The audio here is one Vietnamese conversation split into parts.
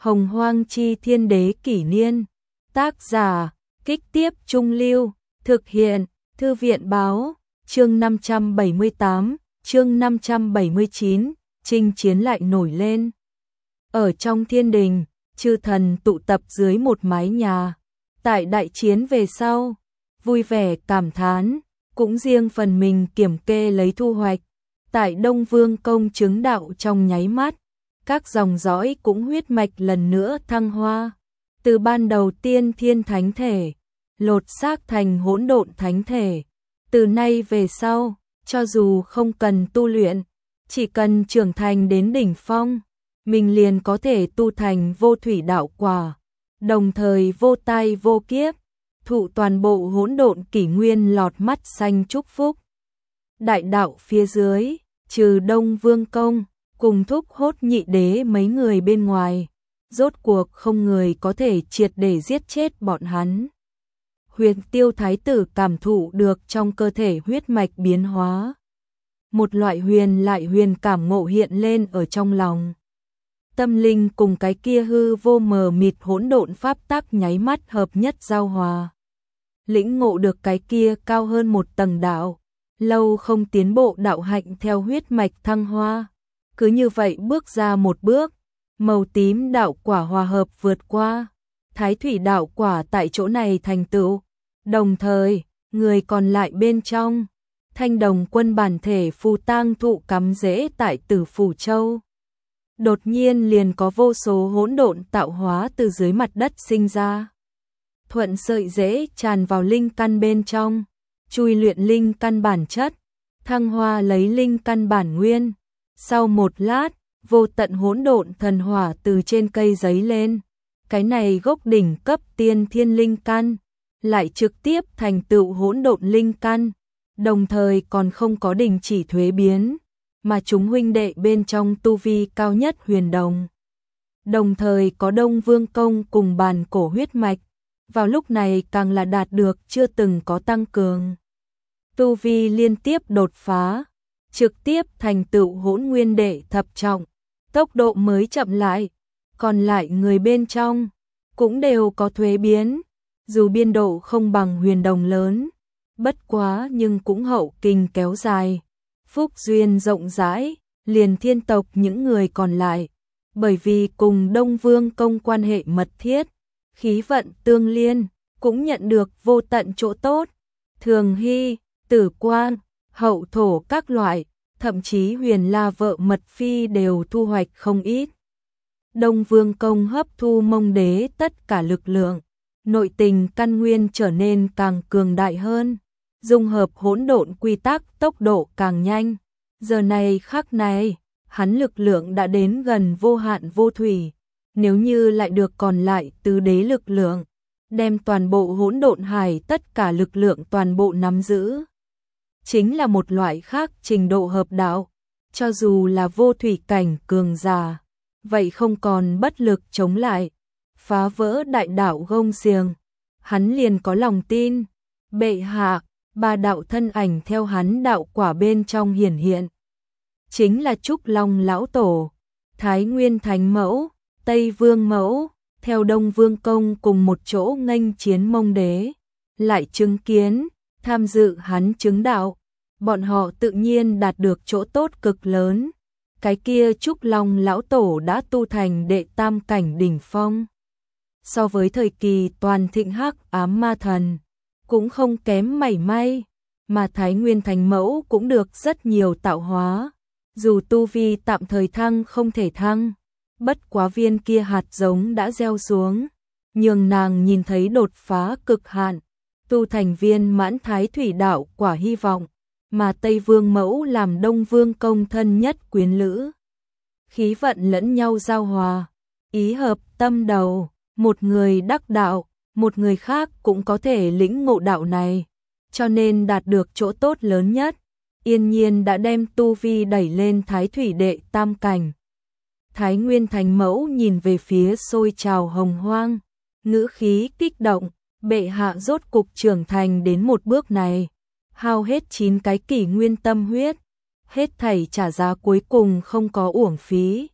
Hồng Hoang Chi Thiên Đế Kỷ Niên. Tác giả, Kích Tiếp Trung Lưu. Thực hiện, Thư viện Báo. Chương 578, chương 579, chinh chiến lại nổi lên. Ở trong thiên đình, chư thần tụ tập dưới một mái nhà. Tại đại chiến về sau, vui vẻ cảm thán, cũng riêng phần mình kiểm kê lấy thu hoạch. Tại Đông Vương công chứng đạo trong nháy mắt, các dòng dõi cũng huyết mạch lần nữa thăng hoa. Từ ban đầu tiên thiên thánh thể, lột xác thành hỗn độn thánh thể. Từ nay về sau, cho dù không cần tu luyện, chỉ cần trưởng thành đến đỉnh phong, mình liền có thể tu thành vô thủy đạo quả, đồng thời vô tai vô kiếp, thụ toàn bộ hỗn độn kỷ nguyên lọt mắt xanh chúc phúc. Đại đạo phía dưới, trừ Đông Vương công, cùng Thúc Hốt Nhị Đế mấy người bên ngoài, rốt cuộc không người có thể triệt để giết chết bọn hắn. Huyền Tiêu Thái tử cảm thụ được trong cơ thể huyết mạch biến hóa. Một loại huyền lại huyền cảm ngộ hiện lên ở trong lòng. Tâm linh cùng cái kia hư vô mờ mịt hỗn độn pháp tắc nháy mắt hợp nhất giao hòa. Lĩnh ngộ được cái kia cao hơn một tầng đạo, lâu không tiến bộ đạo hạnh theo huyết mạch thăng hoa. Cứ như vậy bước ra một bước, màu tím đạo quả hòa hợp vượt qua, thái thủy đạo quả tại chỗ này thành tựu. Đồng thời, người còn lại bên trong, Thanh Đồng quân bản thể phù tang thụ cắm rễ tại Tử Phủ Châu. Đột nhiên liền có vô số hỗn độn tạo hóa từ dưới mặt đất sinh ra. Thuận sợi rễ tràn vào linh căn bên trong, chui luyện linh căn bản chất, thăng hoa lấy linh căn bản nguyên. Sau một lát, vô tận hỗn độn thần hỏa từ trên cây giấy lên. Cái này gốc đỉnh cấp tiên thiên linh căn, lại trực tiếp thành tựu hỗn độn linh căn, đồng thời còn không có đình chỉ thuế biến, mà chúng huynh đệ bên trong tu vi cao nhất huyền đồng. Đồng thời có Đông Vương công cùng bàn cổ huyết mạch, vào lúc này càng là đạt được chưa từng có tăng cường. Tu vi liên tiếp đột phá, trực tiếp thành tựu hỗn nguyên đệ thập trọng, tốc độ mới chậm lại, còn lại người bên trong cũng đều có thuế biến, dù biên độ không bằng huyền đồng lớn, bất quá nhưng cũng hậu kinh kéo dài, phúc duyên rộng rãi, liền thiên tộc những người còn lại, bởi vì cùng Đông Vương công quan hệ mật thiết, khí vận tương liên, cũng nhận được vô tận chỗ tốt. Thường Hy, Tử Quang, Hậu Thổ các loại, thậm chí Huyền La vợ Mật Phi đều thu hoạch không ít. Đông Vương công hấp thu Mông Đế tất cả lực lượng, nội tình căn nguyên trở nên càng cường đại hơn, dung hợp hỗn độn quy tắc tốc độ càng nhanh. Giờ này khắc này, hắn lực lượng đã đến gần vô hạn vô thủy, nếu như lại được còn lại tứ đế lực lượng, đem toàn bộ hỗn độn hải tất cả lực lượng toàn bộ nắm giữ, chính là một loại khác trình độ hợp đạo, cho dù là vô thủy cảnh cường giả, vậy không còn bất lực chống lại, phá vỡ đại đạo gông xiềng. Hắn liền có lòng tin, bệ hạ, ba đạo thân ảnh theo hắn đạo quả bên trong hiển hiện. Chính là Trúc Long Lão Tổ, Thái Nguyên Thánh Mẫu, Tây Vương Mẫu, theo Đông Vương công cùng một chỗ nghênh chiến Mông Đế, lại chứng kiến, tham dự hắn chứng đạo, bọn họ tự nhiên đạt được chỗ tốt cực lớn. Cái kia Trúc Long Lão Tổ đã tu thành đệ tam cảnh đỉnh phong. So với thời kỳ toàn thịnh hắc ám ma thần, cũng không kém mảy may, mà Thái Nguyên Thánh Mẫu cũng được rất nhiều tạo hóa, dù tu vi tạm thời thăng không thể thăng, bất quá viên kia hạt giống đã gieo xuống, nhường nàng nhìn thấy đột phá cực hạn, tu thành viên mãn thái thủy đạo quả hy vọng, mà Tây Vương Mẫu làm Đông Vương công thân nhất quyến lữ. Khí vận lẫn nhau giao hòa, ý hợp tâm đầu, một người đắc đạo, một người khác cũng có thể lĩnh ngộ đạo này, cho nên đạt được chỗ tốt lớn nhất, yên nhiên đã đem tu vi đẩy lên thái thủy đệ tam cảnh. Thái Nguyên Thánh Mẫu nhìn về phía sôi trào hồng hoang, ngữ khí kích động, bệ hạ rốt cục trưởng thành đến một bước này, hao hết 9 cái kỷ nguyên tâm huyết, hết thảy trả giá cuối cùng không có uổng phí.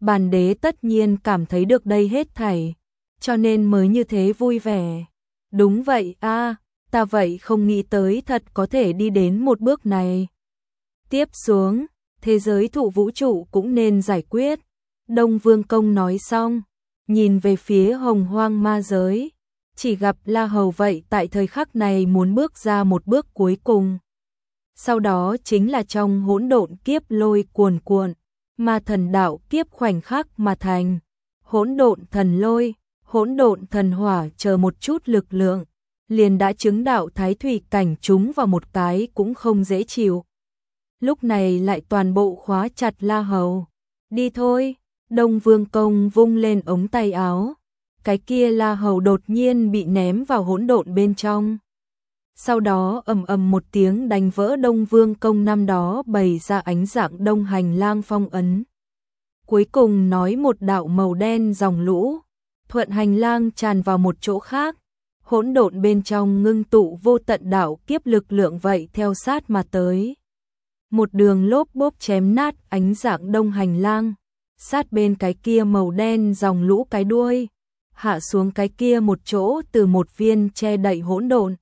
Bản đế tất nhiên cảm thấy được đây hết thảy, cho nên mới như thế vui vẻ. Đúng vậy a, ta vậy không nghĩ tới thật có thể đi đến một bước này. Tiếp xuống, thế giới thụ vũ trụ cũng nên giải quyết. Đông Vương Công nói xong, nhìn về phía Hồng Hoang ma giới, chỉ gặp La Hầu vậy tại thời khắc này muốn bước ra một bước cuối cùng. Sau đó chính là trong hỗn độn kiếp lôi cuồn cuộn, ma thần đạo kiếp khoảnh khắc mà thành. Hỗn độn thần lôi, hỗn độn thần hỏa chờ một chút lực lượng, liền đã chứng đạo thái thủy cảnh, chúng vào một cái cũng không dễ chịu. Lúc này lại toàn bộ khóa chặt La Hầu. Đi thôi, Đông Vương Công vung lên ống tay áo. Cái kia La Hầu đột nhiên bị ném vào hỗn độn bên trong. Sau đó ầm ầm một tiếng đánh vỡ Đông Vương Công năm đó bày ra ánh dạng đông hành lang phong ấn. Cuối cùng nói một đạo màu đen dòng lũ, thuận hành lang tràn vào một chỗ khác. Hỗn độn bên trong ngưng tụ vô tận đạo kiếp lực lượng vậy theo sát mà tới. Một đường lốp bốp chém nát ánh dạng đông hành lang, sát bên cái kia màu đen dòng lũ cái đuôi, hạ xuống cái kia một chỗ từ một viên che đậy hỗn độn.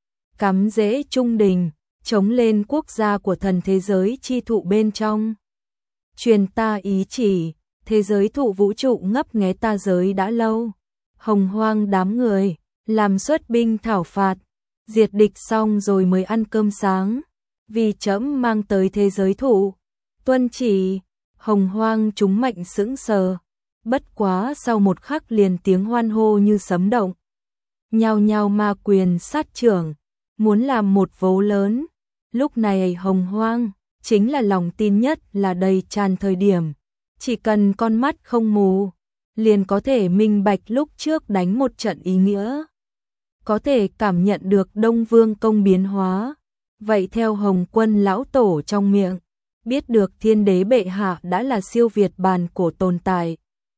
Cắm rễ trung đình, chống lên quốc gia của thần thế giới chi thụ bên trong. Truyền ta ý chỉ, thế giới thụ vũ trụ ngấp nghé ta giới đã lâu. Hồng Hoang đám người, làm xuất binh thảo phạt, diệt địch xong rồi mới ăn cơm sáng. Vì trẫm mang tới thế giới thụ, tuân chỉ. Hồng Hoang chúng mệnh sững sờ. Bất quá sau một khắc liền tiếng hoan hô như sấm động. Nhao nhao ma quyền sát trưởng, muốn làm một vố lớn. Lúc này Hồng Hoang, chính là lòng tin nhất là đầy tràn thời điểm. Chỉ cần con mắt không mù, liền có thể minh bạch lúc trước đánh một trận ý nghĩa. Có thể cảm nhận được Đông Vương Công biến hóa. Vậy theo Hồng Quân lão tổ trong miệng, biết được Thiên Đế bệ hạ đã là siêu việt bàn cổ tồn tại.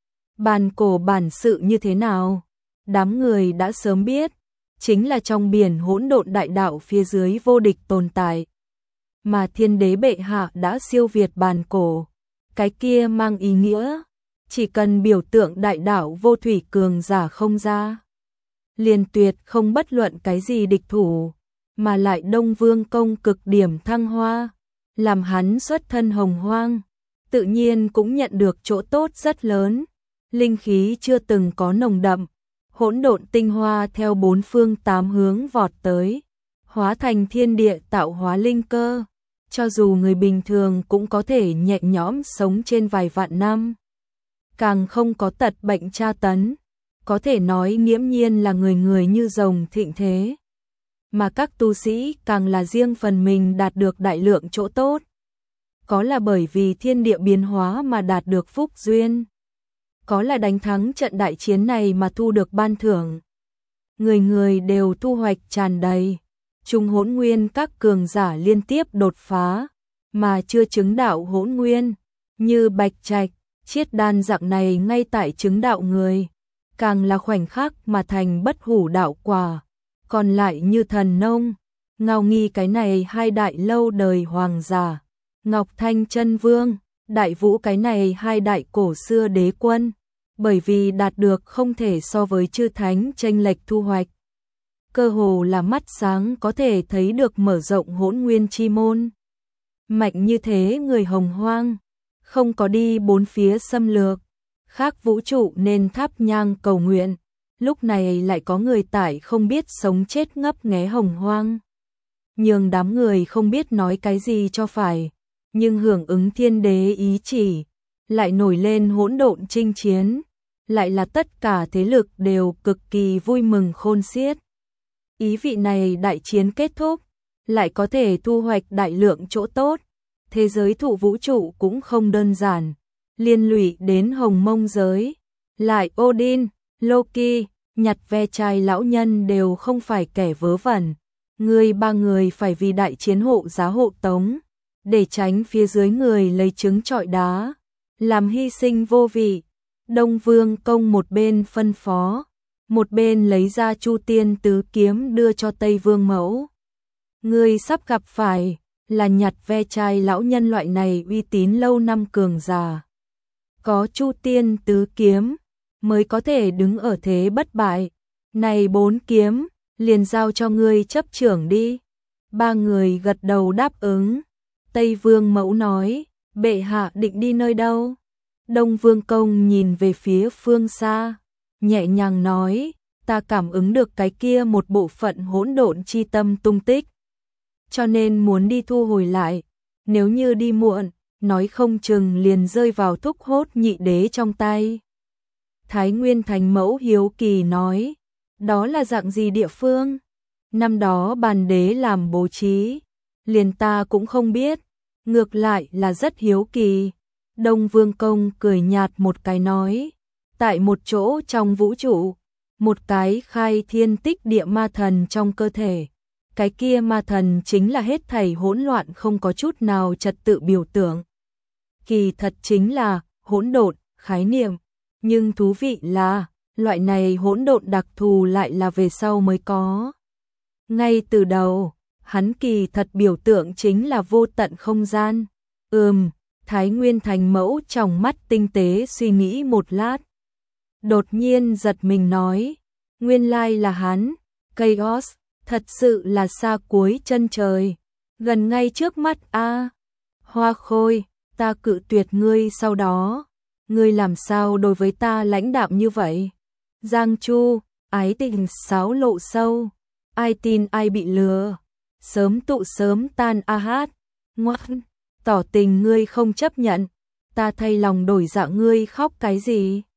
Bàn cổ bản sự như thế nào? Đám người đã sớm biết, chính là trong biển hỗn độn đại đạo phía dưới vô địch tồn tại. Mà Thiên Đế bệ hạ đã siêu việt bàn cổ, cái kia mang ý nghĩa, chỉ cần biểu tượng đại đạo vô thủy cường giả không ra, liền tuyệt không bất luận cái gì địch thủ. Mà lại Đông Vương Công cực điểm thăng hoa, làm hắn xuất thân Hồng Hoang, tự nhiên cũng nhận được chỗ tốt rất lớn. Linh khí chưa từng có nồng đậm, hỗn độn tinh hoa theo bốn phương tám hướng vọt tới, hóa thành thiên địa tạo hóa linh cơ, cho dù người bình thường cũng có thể nhẹ nhõm sống trên vài vạn năm. Càng không có tật bệnh tra tấn, có thể nói nghiễm nhiên là người người như rồng thịnh thế. Mà các tu sĩ càng là riêng phần mình đạt được đại lượng chỗ tốt. Có là bởi vì thiên địa biến hóa mà đạt được phúc duyên. Có là đánh thắng trận đại chiến này mà thu được ban thưởng. Người người đều thu hoạch tràn đầy. Trung hỗn nguyên các cường giả liên tiếp đột phá, mà chưa chứng đạo hỗn nguyên. Như Bạch Trạch, Chiết Đan dạng này ngay tại chứng đạo người. Càng là khoảnh khắc mà thành bất hủ đạo quả. Còn lại như Thần Nông, Ngao Nghi cái này hai đại lâu đời hoàng giả, Ngọc Thanh Chân Vương, Đại Vũ cái này hai đại cổ xưa đế quân, bởi vì đạt được không thể so với chư thánh chênh lệch thu hoạch. Cơ hồ là mắt sáng có thể thấy được mở rộng hỗn nguyên chi môn. Mạnh như thế người Hồng Hoang, không có đi bốn phía xâm lược, khác vũ trụ nên thắp nhang cầu nguyện. Lúc này lại có người tại không biết sống chết ngấp nghé Hồng Hoang. Nhưng đám người không biết nói cái gì cho phải, nhưng hưởng ứng Thiên Đế ý chỉ, lại nổi lên hỗn độn chinh chiến, lại là tất cả thế lực đều cực kỳ vui mừng khôn xiết. Ý vị này đại chiến kết thúc, lại có thể thu hoạch đại lượng chỗ tốt, thế giới thụ vũ trụ cũng không đơn giản, liên lụy đến Hồng Mông giới, lại Odin, Loki, Nhặt Ve Chai lão nhân đều không phải kẻ vớ vẩn. Người ba người phải vì đại chiến hộ giá hộ tống, để tránh phía dưới người lấy trứng trọi đá, làm hy sinh vô vị. Đông Vương Công một bên phân phó, một bên lấy ra Chu Tiên Tứ Kiếm đưa cho Tây Vương Mẫu. Người sắp gặp phải là Nhặt Ve Chai lão nhân loại này uy tín lâu năm cường giả. có Chu Tiên tứ kiếm mới có thể đứng ở thế bất bại. Này 4 kiếm, liền giao cho ngươi chấp trưởng đi. 3 người gật đầu đáp ứng. Tây Vương Mẫu nói, bệ hạ định đi nơi đâu? Đông Vương Công nhìn về phía phương xa, nhẹ nhàng nói, ta cảm ứng được cái kia một bộ phận hỗn độn chi tâm tung tích, cho nên muốn đi thu hồi lại. Nếu như đi muộn, nói không chừng liền rơi vào thúc hốt nhị đế trong tay. Thái Nguyên Thánh Mẫu hiếu kỳ nói, đó là dạng gì địa phương? Năm đó bàn đế làm bố trí, liền ta cũng không biết, ngược lại là rất hiếu kỳ. Đông Vương Công cười nhạt một cái nói, tại một chỗ trong vũ trụ, một cái khai thiên tích địa ma thần trong cơ thể. Cái kia ma thần chính là hết thảy hỗn loạn không có chút nào trật tự biểu tượng. Kỳ thật chính là hỗn độn khái niệm, nhưng thú vị là loại này hỗn độn đặc thù lại là về sau mới có. Ngay từ đầu, hắn kỳ thật biểu tượng chính là vô tận không gian. Thái Nguyên Thành Mẫu trong mắt tinh tế suy nghĩ một lát. Đột nhiên giật mình nói, nguyên lai là hắn, Chaos, thật sự là xa cuối chân trời, gần ngay trước mắt a. Hoa Khôi, ta cự tuyệt ngươi sau đó, ngươi làm sao đối với ta lãnh đạm như vậy? Giang Chu, ái tình xáo lộ sâu, ai tin ai bị lừa, sớm tụ sớm tan a hát, ngoan, tỏ tình ngươi không chấp nhận, ta thay lòng đổi dạ ngươi khóc cái gì?